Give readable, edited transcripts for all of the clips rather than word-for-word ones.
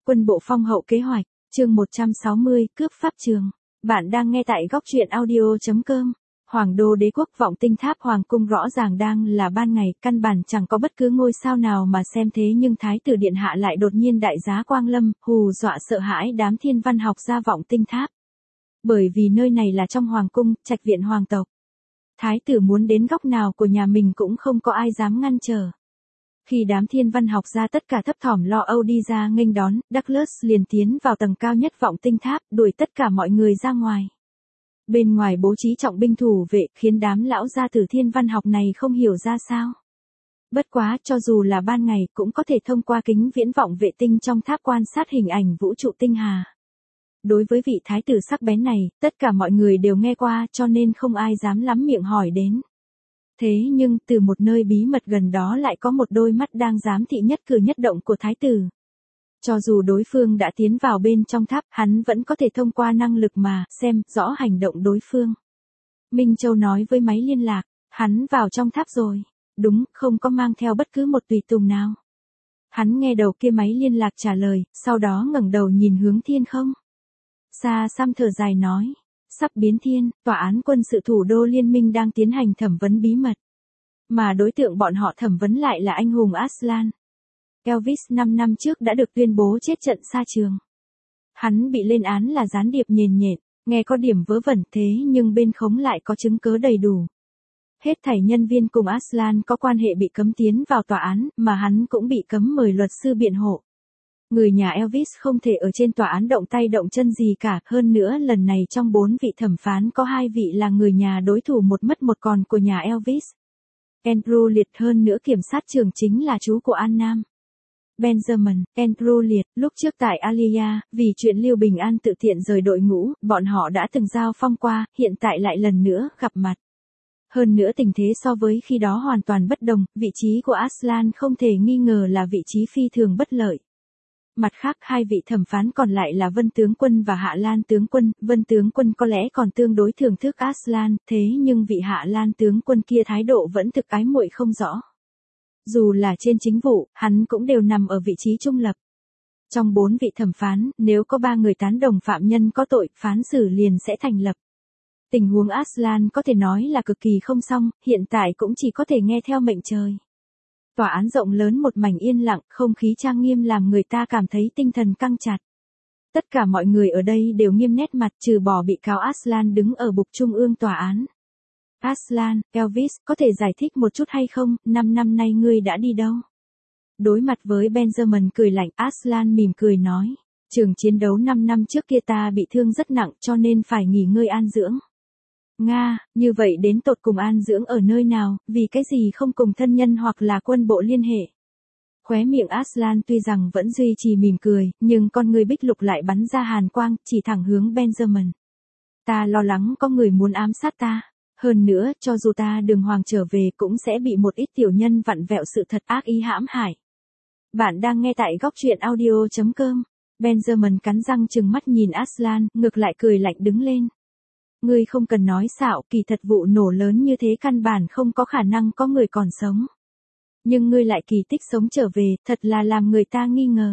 Quân bộ phong hậu kế hoạch, chương 160, cướp pháp trường. Bạn đang nghe tại góc truyện audio.com. Hoàng đô đế quốc vọng tinh tháp hoàng cung rõ ràng đang là ban ngày, căn bản chẳng có bất cứ ngôi sao nào mà xem thế nhưng thái tử điện hạ lại đột nhiên đại giá quang lâm, hù dọa sợ hãi đám thiên văn học gia vọng tinh tháp. Bởi vì nơi này là trong hoàng cung, trạch viện hoàng tộc. Thái tử muốn đến góc nào của nhà mình cũng không có ai dám ngăn trở. Khi đám thiên văn học gia tất cả thấp thỏm lo âu đi ra nghênh đón, Douglas liền tiến vào tầng cao nhất vọng tinh tháp, đuổi tất cả mọi người ra ngoài. Bên ngoài bố trí trọng binh thủ vệ, khiến đám lão gia tử thiên văn học này không hiểu ra sao. Bất quá, cho dù là ban ngày, cũng có thể thông qua kính viễn vọng vệ tinh trong tháp quan sát hình ảnh vũ trụ tinh hà. Đối với vị thái tử sắc bén này, tất cả mọi người đều nghe qua cho nên không ai dám lắm miệng hỏi đến. Thế nhưng, từ một nơi bí mật gần đó lại có một đôi mắt đang giám thị nhất cử nhất động của thái tử. Cho dù đối phương đã tiến vào bên trong tháp, hắn vẫn có thể thông qua năng lực mà xem rõ hành động đối phương. Minh Châu nói với máy liên lạc, hắn vào trong tháp rồi. Đúng, không có mang theo bất cứ một tùy tùng nào. Hắn nghe đầu kia máy liên lạc trả lời, sau đó ngẩng đầu nhìn hướng thiên không. Xa xăm thở dài nói. Sắp biến thiên, tòa án quân sự thủ đô liên minh đang tiến hành thẩm vấn bí mật. Mà đối tượng bọn họ thẩm vấn lại là anh hùng Aslan. Elvis 5 năm trước đã được tuyên bố chết trận xa trường. Hắn bị lên án là gián điệp nhền nhện, nghe có điểm vớ vẩn thế nhưng bên khống lại có chứng cớ đầy đủ. Hết thảy nhân viên cùng Aslan có quan hệ bị cấm tiến vào tòa án, mà hắn cũng bị cấm mời luật sư biện hộ. Người nhà Elvis không thể ở trên tòa án động tay động chân gì cả, hơn nữa lần này trong 4 vị thẩm phán có 2 vị là người nhà đối thủ một mất một còn của nhà Elvis. Andrew Liệt hơn nữa kiểm sát trưởng chính là chú của An Nam. Benjamin, Andrew Liệt, lúc trước tại Alia, vì chuyện Lưu Bình An tự thiện rời đội ngũ, bọn họ đã từng giao phong qua, hiện tại lại lần nữa gặp mặt. Hơn nữa tình thế so với khi đó hoàn toàn bất đồng, vị trí của Aslan không thể nghi ngờ là vị trí phi thường bất lợi. Mặt khác 2 vị thẩm phán còn lại là Vân tướng quân và Hạ Lan tướng quân, Vân tướng quân có lẽ còn tương đối thưởng thức Aslan, thế nhưng vị Hạ Lan tướng quân kia thái độ vẫn thực ái muội không rõ. Dù là trên chính vụ, hắn cũng đều nằm ở vị trí trung lập. Trong 4 vị thẩm phán, nếu có 3 người tán đồng phạm nhân có tội, phán xử liền sẽ thành lập. Tình huống Aslan có thể nói là cực kỳ không xong, hiện tại cũng chỉ có thể nghe theo mệnh trời. Tòa án rộng lớn một mảnh yên lặng, không khí trang nghiêm làm người ta cảm thấy tinh thần căng chặt. Tất cả mọi người ở đây đều nghiêm nét mặt trừ bỏ bị cáo Aslan đứng ở bục trung ương tòa án. Aslan, Elvis, có thể giải thích một chút hay không, 5 năm nay ngươi đã đi đâu? Đối mặt với Benjamin cười lạnh, Aslan mỉm cười nói. Trường chiến đấu 5 năm trước kia ta bị thương rất nặng cho nên phải nghỉ ngơi an dưỡng. Nga, như vậy đến tột cùng an dưỡng ở nơi nào, vì cái gì không cùng thân nhân hoặc là quân bộ liên hệ? Khóe miệng Aslan tuy rằng vẫn duy trì mỉm cười, nhưng con người bích lục lại bắn ra hàn quang, chỉ thẳng hướng Benjamin. Ta lo lắng có người muốn ám sát ta. Hơn nữa, cho dù ta đường hoàng trở về cũng sẽ bị một ít tiểu nhân vặn vẹo sự thật ác ý hãm hại. Bạn đang nghe tại góc truyện audio.com. Benjamin cắn răng trừng mắt nhìn Aslan, ngược lại cười lạnh đứng lên. Ngươi không cần nói xạo, kỳ thật vụ nổ lớn như thế căn bản không có khả năng có người còn sống. Nhưng ngươi lại kỳ tích sống trở về, thật là làm người ta nghi ngờ.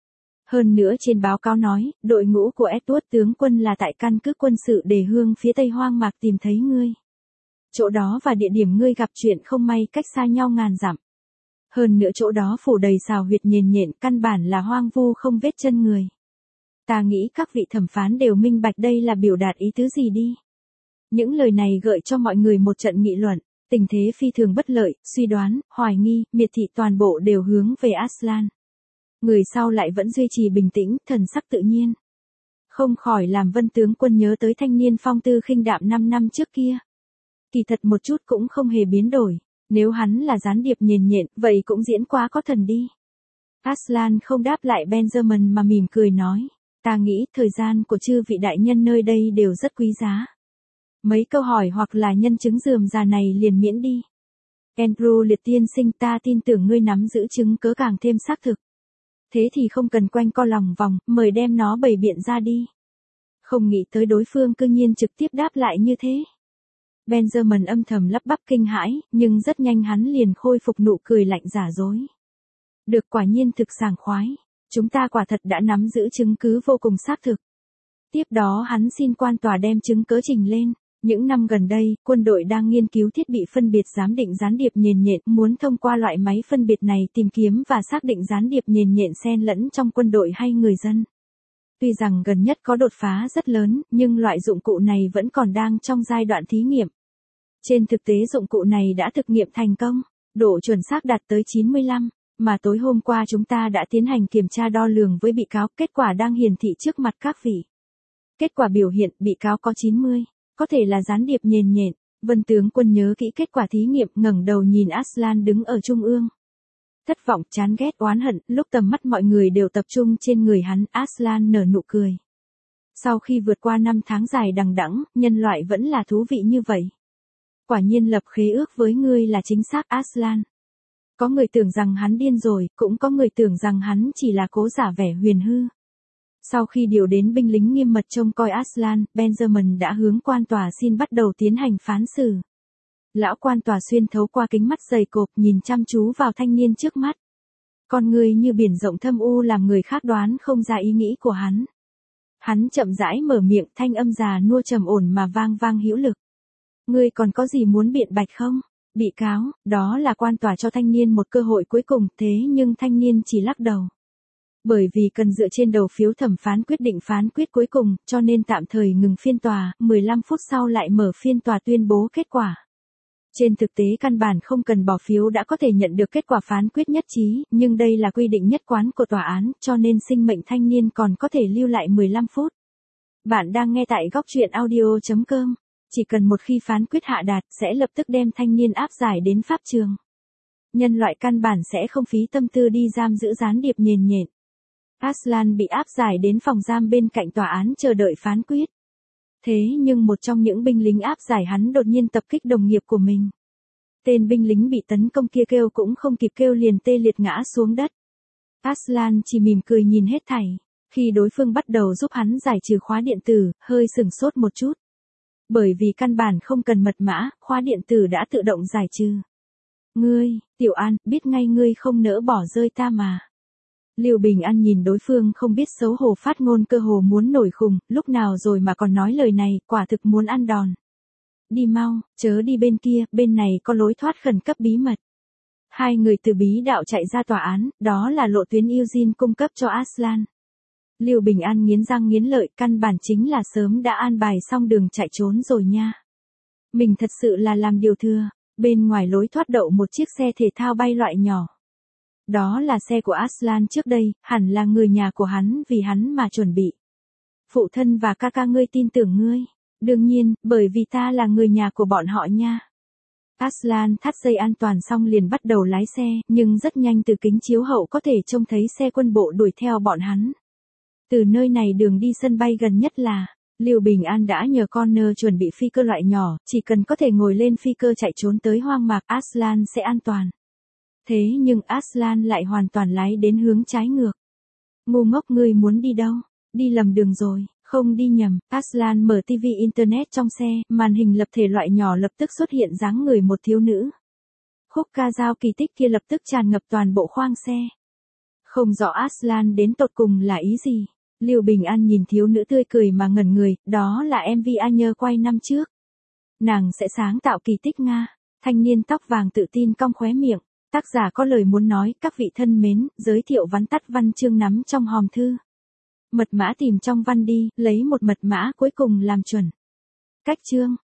Hơn nữa trên báo cáo nói, đội ngũ của Edward tướng quân là tại căn cứ quân sự Đề Hương phía tây hoang mạc tìm thấy ngươi. Chỗ đó và địa điểm ngươi gặp chuyện không may cách xa nhau ngàn dặm. Hơn nữa chỗ đó phủ đầy xào huyệt nhền nhện, căn bản là hoang vu không vết chân người. Ta nghĩ các vị thẩm phán đều minh bạch đây là biểu đạt ý tứ gì đi. Những lời này gợi cho mọi người một trận nghị luận, tình thế phi thường bất lợi, suy đoán, hoài nghi, miệt thị toàn bộ đều hướng về Aslan. Người sau lại vẫn duy trì bình tĩnh, thần sắc tự nhiên. Không khỏi làm Vân tướng quân nhớ tới thanh niên phong tư khinh đạm 5 năm trước kia. Kỳ thật một chút cũng không hề biến đổi, nếu hắn là gián điệp nhền nhện, vậy cũng diễn quá có thần đi. Aslan không đáp lại Benjamin mà mỉm cười nói, ta nghĩ thời gian của chư vị đại nhân nơi đây đều rất quý giá. Mấy câu hỏi hoặc là nhân chứng rườm rà này liền miễn đi. Andrew Liệt tiên sinh, ta tin tưởng ngươi nắm giữ chứng cớ càng thêm xác thực. Thế thì không cần quanh co lòng vòng, mời đem nó bày biện ra đi. Không nghĩ tới đối phương cư nhiên trực tiếp đáp lại như thế. Benjamin âm thầm lắp bắp kinh hãi, nhưng rất nhanh hắn liền khôi phục nụ cười lạnh giả dối. Được, quả nhiên thực sảng khoái. Chúng ta quả thật đã nắm giữ chứng cứ vô cùng xác thực. Tiếp đó hắn xin quan tòa đem chứng cớ trình lên. Những năm gần đây, quân đội đang nghiên cứu thiết bị phân biệt giám định gián điệp nhền nhện, muốn thông qua loại máy phân biệt này tìm kiếm và xác định gián điệp nhền nhện xen lẫn trong quân đội hay người dân. Tuy rằng gần nhất có đột phá rất lớn, nhưng loại dụng cụ này vẫn còn đang trong giai đoạn thí nghiệm. Trên thực tế dụng cụ này đã thực nghiệm thành công, độ chuẩn xác đạt tới 95, mà tối hôm qua chúng ta đã tiến hành kiểm tra đo lường với bị cáo, kết quả đang hiển thị trước mặt các vị. Kết quả biểu hiện bị cáo có 90, có thể là gián điệp nhền nhện. Vân tướng quân nhớ kỹ kết quả thí nghiệm, ngẩng đầu nhìn Aslan đứng ở trung ương. Thất vọng, chán ghét, oán hận, lúc tầm mắt mọi người đều tập trung trên người hắn, Aslan nở nụ cười. Sau khi vượt qua 5 tháng dài đằng đẵng, nhân loại vẫn là thú vị như vậy. Quả nhiên lập khế ước với ngươi là chính xác, Aslan. Có người tưởng rằng hắn điên rồi, cũng có người tưởng rằng hắn chỉ là cố giả vẻ huyền hư. Sau khi điều đến binh lính nghiêm mật trông coi Aslan, Benjamin đã hướng quan tòa xin bắt đầu tiến hành phán xử. Lão quan tòa xuyên thấu qua kính mắt dày cộp nhìn chăm chú vào thanh niên trước mắt. Con người như biển rộng thâm u làm người khác đoán không ra ý nghĩ của hắn. Hắn chậm rãi mở miệng, thanh âm già nua trầm ổn mà vang vang hữu lực. Ngươi còn có gì muốn biện bạch không? Bị cáo, đó là quan tòa cho thanh niên một cơ hội cuối cùng, thế nhưng thanh niên chỉ lắc đầu. Bởi vì cần dựa trên đầu phiếu thẩm phán quyết định phán quyết cuối cùng, cho nên tạm thời ngừng phiên tòa, 15 phút sau lại mở phiên tòa tuyên bố kết quả. Trên thực tế căn bản không cần bỏ phiếu đã có thể nhận được kết quả phán quyết nhất trí, nhưng đây là quy định nhất quán của tòa án, cho nên sinh mệnh thanh niên còn có thể lưu lại 15 phút. Bạn đang nghe tại góc truyện audio.com. Chỉ cần một khi phán quyết hạ đạt sẽ lập tức đem thanh niên áp giải đến pháp trường. Nhân loại căn bản sẽ không phí tâm tư đi giam giữ gián điệp nhền nhện. Aslan bị áp giải đến phòng giam bên cạnh tòa án chờ đợi phán quyết. Thế nhưng một trong những binh lính áp giải hắn đột nhiên tập kích đồng nghiệp của mình. Tên binh lính bị tấn công kia kêu cũng không kịp kêu liền tê liệt ngã xuống đất. Aslan chỉ mỉm cười nhìn hết thảy. Khi đối phương bắt đầu giúp hắn giải trừ khóa điện tử, hơi sửng sốt một chút. Bởi vì căn bản không cần mật mã, khóa điện tử đã tự động giải trừ. Ngươi, Tiểu An, biết ngay ngươi không nỡ bỏ rơi ta mà. Lưu Bình An nhìn đối phương không biết xấu hổ phát ngôn cơ hồ muốn nổi khùng, lúc nào rồi mà còn nói lời này, quả thực muốn ăn đòn. Đi mau, chớ đi bên kia, bên này có lối thoát khẩn cấp bí mật. Hai người từ bí đạo chạy ra tòa án, đó là lộ tuyến Eugene cung cấp cho Aslan. Lưu Bình An nghiến răng nghiến lợi, căn bản chính là sớm đã an bài xong đường chạy trốn rồi nha. Mình thật sự là làm điều thừa, bên ngoài lối thoát đậu một chiếc xe thể thao bay loại nhỏ. Đó là xe của Aslan trước đây, hẳn là người nhà của hắn vì hắn mà chuẩn bị. Phụ thân và ca ca ngươi tin tưởng ngươi. Đương nhiên, bởi vì ta là người nhà của bọn họ nha. Aslan thắt dây an toàn xong liền bắt đầu lái xe, nhưng rất nhanh từ kính chiếu hậu có thể trông thấy xe quân bộ đuổi theo bọn hắn. Từ nơi này đường đi sân bay gần nhất là, Lưu Bình An đã nhờ Connor chuẩn bị phi cơ loại nhỏ, chỉ cần có thể ngồi lên phi cơ chạy trốn tới hoang mạc Aslan sẽ an toàn. Thế nhưng Aslan lại hoàn toàn lái đến hướng trái ngược. Ngu ngốc, ngươi muốn đi đâu? Đi lầm đường rồi, không đi nhầm. Aslan mở TV Internet trong xe, màn hình lập thể loại nhỏ lập tức xuất hiện dáng người một thiếu nữ. Khúc ca dao kỳ tích kia lập tức tràn ngập toàn bộ khoang xe. Không rõ Aslan đến tột cùng là ý gì. Lưu Bình An nhìn thiếu nữ tươi cười mà ngẩn người, đó là MV Anh Nhớ quay năm trước. Nàng sẽ sáng tạo kỳ tích Nga. Thanh niên tóc vàng tự tin cong khóe miệng. Tác giả có lời muốn nói, các vị thân mến, giới thiệu vắn tắt văn chương nắm trong hòm thư. Mật mã tìm trong văn đi, lấy một mật mã cuối cùng làm chuẩn. Cách chương.